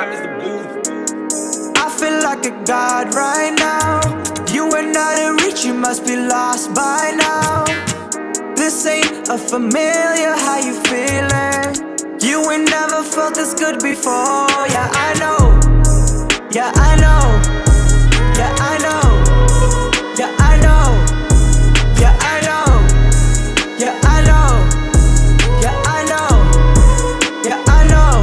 Time is the booth. I feel like a god right now. You are not in reach, you must be lost by now. This ain't a familiar, how you feeling? You ain't never felt this good before. Yeah, I know. Yeah, I know. Yeah, I know. Yeah, I know. Yeah, I know. Yeah, I know. Yeah, I know. Yeah, I know.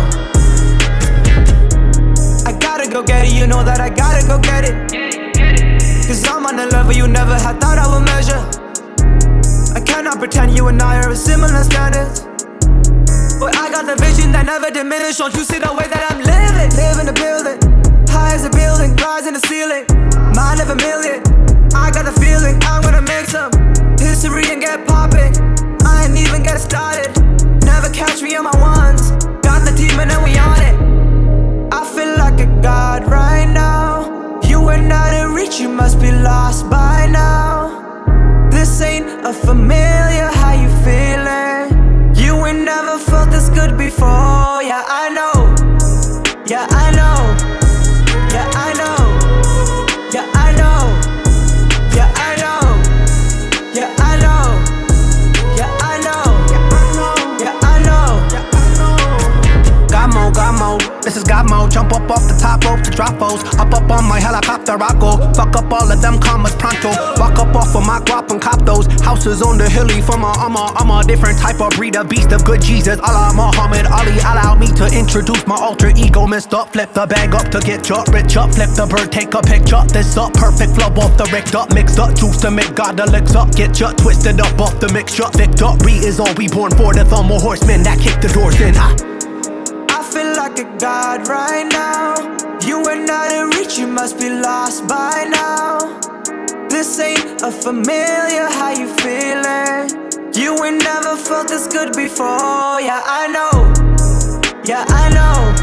I gotta go get it, you know that I gotta go get it. Cause I'm on a level you never had thought I would measure. I cannot pretend you and I are of similar standards. But I got the vision that never diminish. Don't you see the way that I'm living? Live in the building, high as a building, rise in the ceiling. Mind of a million, I got the feeling I'm gonna make some history and get popping. I ain't even get started, never catch me on my ones. Got the demon and we on it. I feel like a god right now. You are not in reach, you must be lost by now. This ain't a familiar, how you feeling? You ain't never felt this good before. Yeah, I know. Yeah, I know. Yeah, I know. Yeah, I know. Yeah, I know. Yeah, I know. Yeah, I know. Yeah, I know. Yeah, I know. Got mo, this is God mode. Jump up off the top rope to drop foes. Up on my helicopter, I go. Fuck up all of them commas pronto. Walk up off of my guap and cop those houses on the hilly from I'm a different type of breed, a beast of good Jesus. Allah Muhammad Ali, allow me to introduce my alter ego. Messed up, flip the bag up to get your rich up. Flip the bird, take a picture. This up, perfect flow off the rigged up. Mixed up juice to make God elixir up. Get you twisted up off the mixture. Victory is all we born for. The thumb of horsemen that kick the doors in. I feel like a god right now. You are not in reach, you must be lost by now. This ain't a familiar, how you feeling? You ain't never felt this good before. Yeah, I know. Yeah, I know.